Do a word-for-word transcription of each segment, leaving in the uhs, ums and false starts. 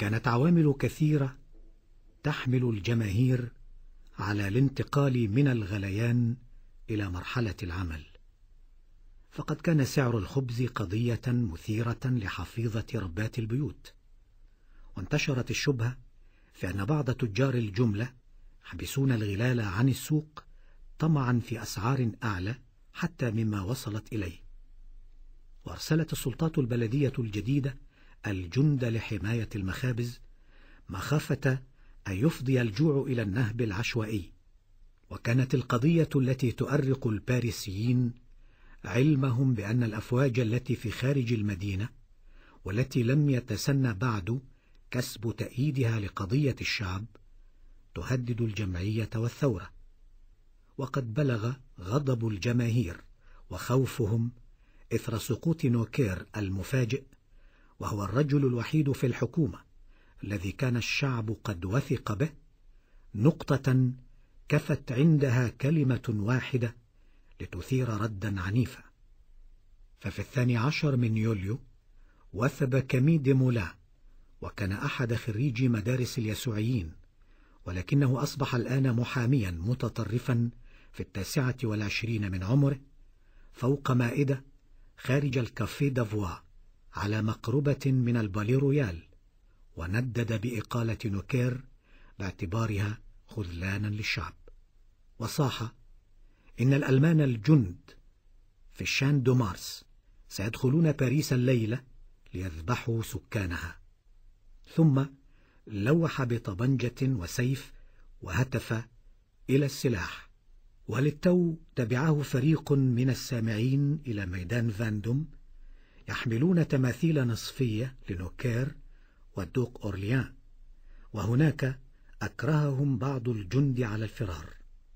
كانت عوامل كثيرة تحمل الجماهير على الانتقال من الغليان إلى مرحلة العمل، فقد كان سعر الخبز قضية مثيرة لحفيظة ربات البيوت، وانتشرت الشبهة في أن بعض تجار الجملة يحبسون الغلال عن السوق طمعا في أسعار أعلى حتى مما وصلت إليه. وأرسلت السلطات البلدية الجديدة الجند لحماية المخابز مخافة أن يفضي الجوع إلى النهب العشوائي. وكانت القضية التي تؤرق الباريسيين علمهم بأن الأفواج التي في خارج المدينة والتي لم يتسنى بعد كسب تأييدها لقضية الشعب تهدد الجمعية والثورة. وقد بلغ غضب الجماهير وخوفهم إثر سقوط نوكير المفاجئ، وهو الرجل الوحيد في الحكومة الذي كان الشعب قد وثق به، نقطة كفت عندها كلمة واحدة لتثير ردا عنيفا. ففي الثاني عشر من يوليو وثب كامي دي مولا، وكان أحد خريجي مدارس اليسوعيين، ولكنه أصبح الآن محاميا متطرفا في التاسعة والعشرين من عمره، فوق مائدة خارج الكافيه دافوا على مقربة من البالي رويال، وندد بإقالة نوكير باعتبارها خذلانا للشعب. وصاح إن الألمان الجند في الشان دو مارس سيدخلون باريس الليلة ليذبحوا سكانها. ثم لوح بطبنجة وسيف وهتف إلى السلاح. وللتو تبعه فريق من السامعين إلى ميدان فاندوم يحملون تماثيل نصفية لنوكير والدوق أورليان، وهناك أكرههم بعض الجند على الفرار.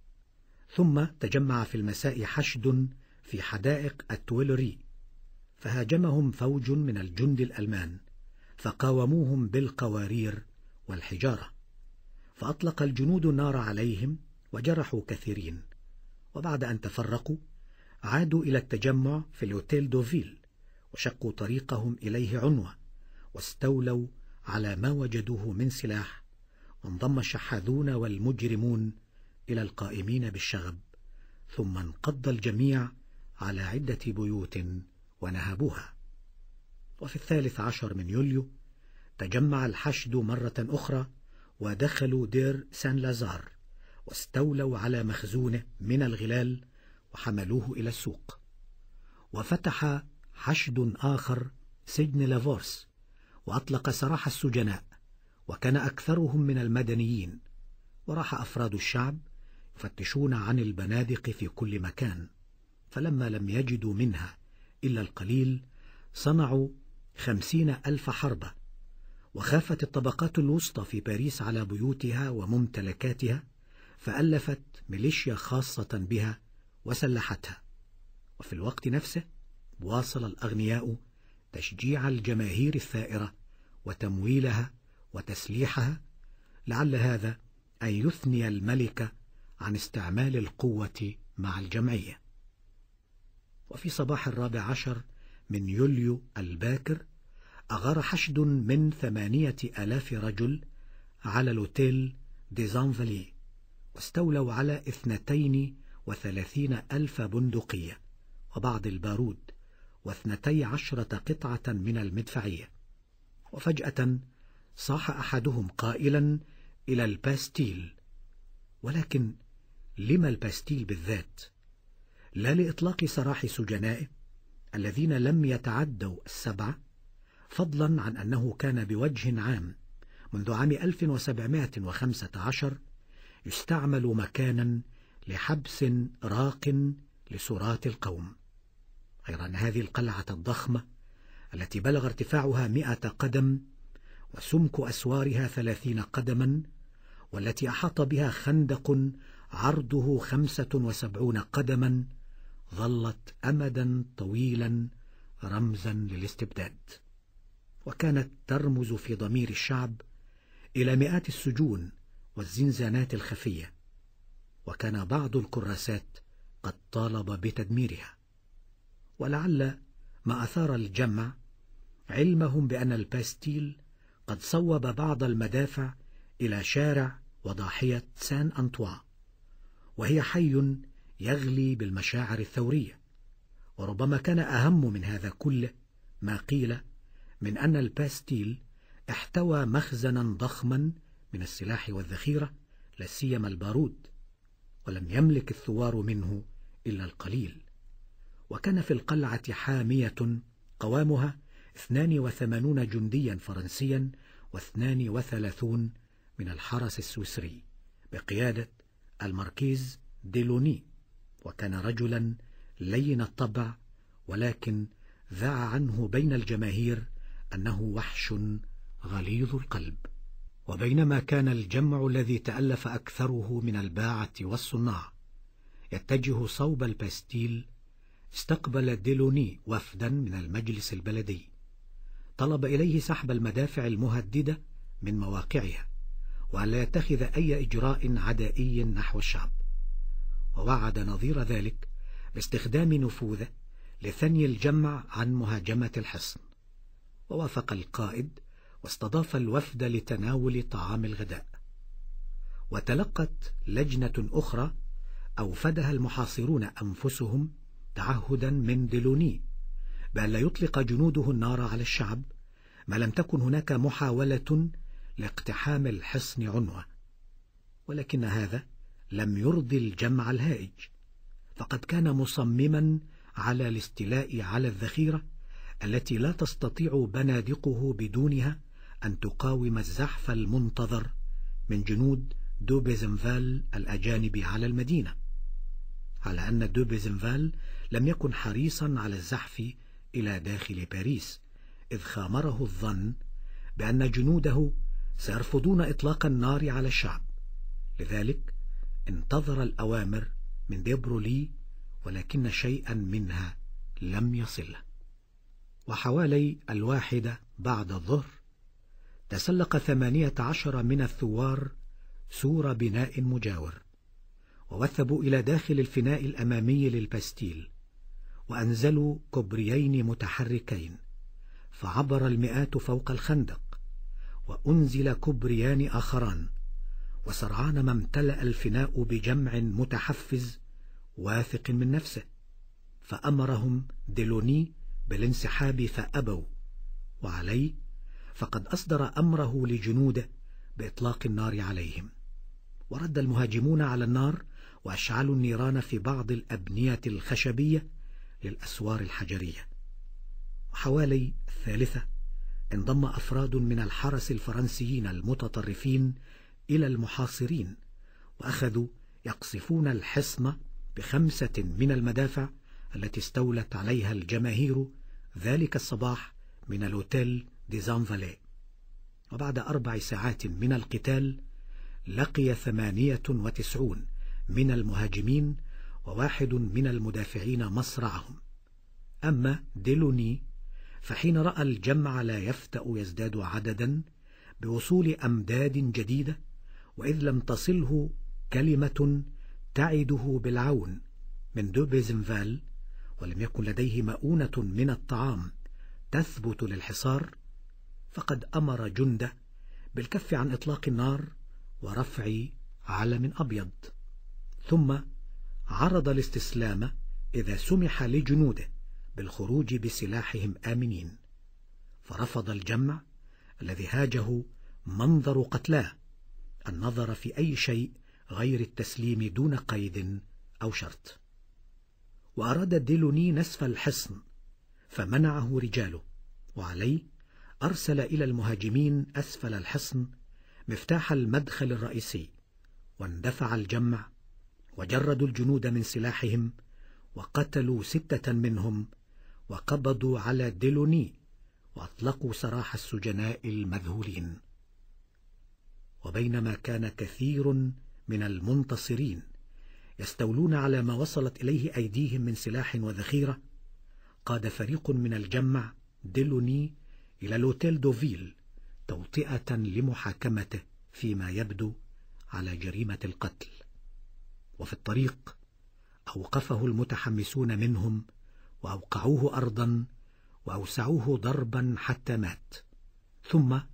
ثم تجمع في المساء حشد في حدائق التويلري، فهاجمهم فوج من الجند الألمان فقاوموهم بالقوارير والحجارة، فأطلق الجنود النار عليهم وجرحوا كثيرين. وبعد أن تفرقوا عادوا إلى التجمع في الأوتيل دوفيل وشقوا طريقهم إليه عنوة، واستولوا على ما وجدوه من سلاح، وانضم الشحاذون والمجرمون إلى القائمين بالشغب، ثم انقض الجميع على عدة بيوت ونهبوها. وفي الثالث عشر من يوليو تجمع الحشد مرة أخرى ودخلوا دير سان لازار، واستولوا على مخزونه من الغلال وحملوه إلى السوق. وفتح حشد آخر سجن لافورس وأطلق سراح السجناء، وكان أكثرهم من المدنيين. وراح أفراد الشعب يفتشون عن البنادق في كل مكان، فلما لم يجدوا منها إلا القليل صنعوا خمسين ألف حربة. وخافت الطبقات الوسطى في باريس على بيوتها وممتلكاتها، فألفت ميليشيا خاصة بها وسلحتها. وفي الوقت نفسه واصل الأغنياء تشجيع الجماهير الثائرة وتمويلها وتسليحها، لعل هذا أن يثني الملك عن استعمال القوة مع الجمعية. وفي صباح الرابع عشر من يوليو الباكر أغار حشد من ثمانية آلاف رجل على الأوتيل دي زانفالي، واستولوا على اثنتين وثلاثين ألف بندقية وبعض البارود واثنتي عشرة قطعة من المدفعية. وفجأة صاح أحدهم قائلا إلى الباستيل. ولكن لما الباستيل بالذات؟ لا لإطلاق سراح سجنائه الذين لم يتعدوا السبعة، فضلا عن أنه كان بوجه عام منذ عام ألف وسبعمائة وخمسة عشر يستعمل مكانا لحبس راق لسرات القوم. غير أن هذه القلعة الضخمة التي بلغ ارتفاعها مئة قدم وسمك أسوارها ثلاثين قدما، والتي أحاط بها خندق عرضه خمسة وسبعون قدما، ظلت أمدا طويلا رمزا للاستبداد، وكانت ترمز في ضمير الشعب إلى مئات السجون والزنزانات الخفية. وكان بعض الكراسات قد طالب بتدميرها. ولعل ما أثار الجمع علمهم بأن الباستيل قد صوب بعض المدافع إلى شارع وضاحية سان أنطوا، وهي حي يغلي بالمشاعر الثورية. وربما كان أهم من هذا كله ما قيل من أن الباستيل احتوى مخزنا ضخما من السلاح والذخيرة، لا سيما البارود، ولم يملك الثوار منه إلا القليل. وكان في القلعة حامية قوامها اثنان وثمانون جنديا فرنسيا واثنان وثلاثون من الحرس السويسري بقيادة الماركيز ديلوني، وكان رجلا لين الطبع، ولكن ذاع عنه بين الجماهير أنه وحش غليظ القلب. وبينما كان الجمع الذي تألف أكثره من الباعة والصناع يتجه صوب الباستيل، استقبل ديلوني وفدا من المجلس البلدي، طلب إليه سحب المدافع المهددة من مواقعها، وأن لا يتخذ أي إجراء عدائي نحو الشعب، ووعد نظير ذلك باستخدام نفوذه لثني الجمع عن مهاجمة الحصن. ووافق القائد واستضاف الوفد لتناول طعام الغداء. وتلقت لجنة أخرى أوفدها المحاصرون أنفسهم تعهدا من ديلوني بأن لا يطلق جنوده النار على الشعب ما لم تكن هناك محاولة لاقتحام الحصن عنوة. ولكن هذا لم يرضي الجمع الهائج، فقد كان مصمما على الاستيلاء على الذخيرة التي لا تستطيع بنادقه بدونها أن تقاوم الزحف المنتظر من جنود دو بيزنفال الأجانب على المدينة، على أن دو بيزنفال لم يكن حريصا على الزحف إلى داخل باريس، إذ خامره الظن بأن جنوده سيرفضون إطلاق النار على الشعب. لذلك انتظر الأوامر من دي برولي، ولكن شيئا منها لم يصله. وحوالي الواحدة بعد الظهر تسلق ثمانية عشر من الثوار سور بناء مجاور، ووثبوا إلى داخل الفناء الأمامي للباستيل، وأنزلوا كوبريين متحركين، فعبر المئات فوق الخندق، وأنزل كوبريان آخران، وسرعان ما امتلأ الفناء بجمع متحفز واثق من نفسه، فأمرهم ديلوني بالانسحاب فأبوا، وعليه فقد أصدر أمره لجنوده بإطلاق النار عليهم. ورد المهاجمون على النار وأشعلوا النيران في بعض الأبنية الخشبية للأسوار الحجرية. وحوالي الثالثة انضم أفراد من الحرس الفرنسيين المتطرفين إلى المحاصرين، وأخذوا يقصفون الحصن بخمسة من المدافع التي استولت عليها الجماهير ذلك الصباح من الأوتيل دي زانفالي. وبعد أربع ساعات من القتال لقي ثمانية وتسعون من المهاجمين وواحد من المدافعين مصرعهم. أما ديلوني فحين رأى الجمع لا يفتأ يزداد عددا بوصول أمداد جديدة، وإذ لم تصله كلمة تعده بالعون من دو بيزنفال، ولم يكن لديه مؤونة من الطعام تثبت للحصار، فقد أمر جنده بالكف عن إطلاق النار ورفع علم أبيض، ثم عرض الاستسلام إذا سمح لجنوده بالخروج بسلاحهم آمنين. فرفض الجمع الذي هاجه منظر قتلاه النظر في أي شيء غير التسليم دون قيد أو شرط. وأراد ديلوني نسف الحصن فمنعه رجاله، وعليه أرسل إلى المهاجمين أسفل الحصن مفتاح المدخل الرئيسي، واندفع الجمع وجردوا الجنود من سلاحهم وقتلوا ستة منهم، وقبضوا على ديلوني وأطلقوا سراح السجناء المذهولين. وبينما كان كثير من المنتصرين يستولون على ما وصلت إليه أيديهم من سلاح وذخيرة، قاد فريق من الجمع ديلوني إلى الأوتيل دوفيل توطئة لمحاكمته فيما يبدو على جريمة القتل. وفي الطريق أوقفه المتحمسون منهم وأوقعوه أرضا وأوسعوه ضربا حتى مات، ثم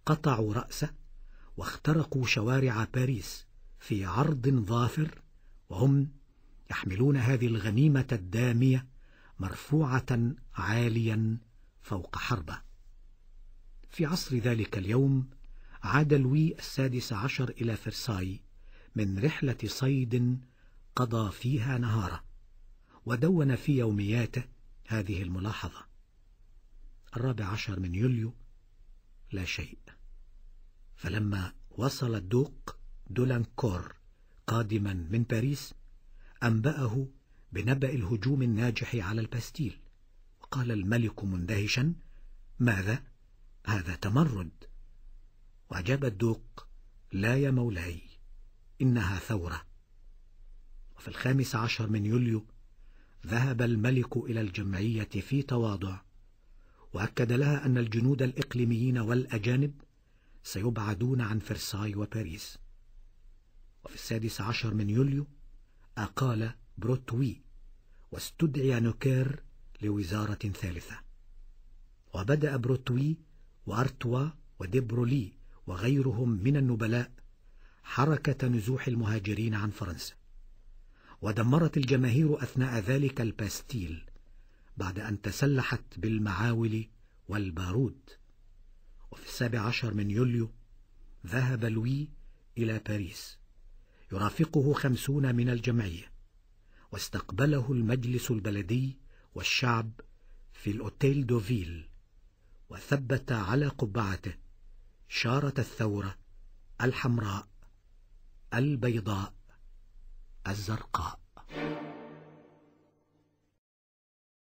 قطعوا رأسه واخترقوا شوارع باريس في عرض ظافر، وهم يحملون هذه الغنيمة الدامية مرفوعة عاليا فوق حربة. في عصر ذلك اليوم عاد لوي السادس عشر إلى فرساي من رحلة صيد قضى فيها نهاره، ودون في يومياته هذه الملاحظة: الرابع عشر من يوليو لا شيء. فلما وصل الدوق دولانكور قادما من باريس أنبأه بنبأ الهجوم الناجح على الباستيل، وقال الملك مندهشا: ماذا؟ هذا تمرد. وأجاب الدوق: لا يا مولاي، إنها ثورة. وفي الخامس عشر من يوليو ذهب الملك إلى الجمعية في تواضع، وأكد لها أن الجنود الإقليميين والأجانب سيبعدون عن فرساي وباريس. وفي السادس عشر من يوليو أقال بروتوي، واستدعي نوكير لوزارة ثالثة. وبدأ بروتوي وأرتوا وديبرولي وغيرهم من النبلاء حركة نزوح المهاجرين عن فرنسا، ودمرت الجماهير أثناء ذلك الباستيل بعد أن تسلحت بالمعاول والبارود. وفي السابع عشر من يوليو ذهب لوي إلى باريس يرافقه خمسون من الجمعية، واستقبله المجلس البلدي والشعب في الأوتيل دوفيل، وثبت على قبعته شارة الثورة الحمراء البيضاء الزرقاء.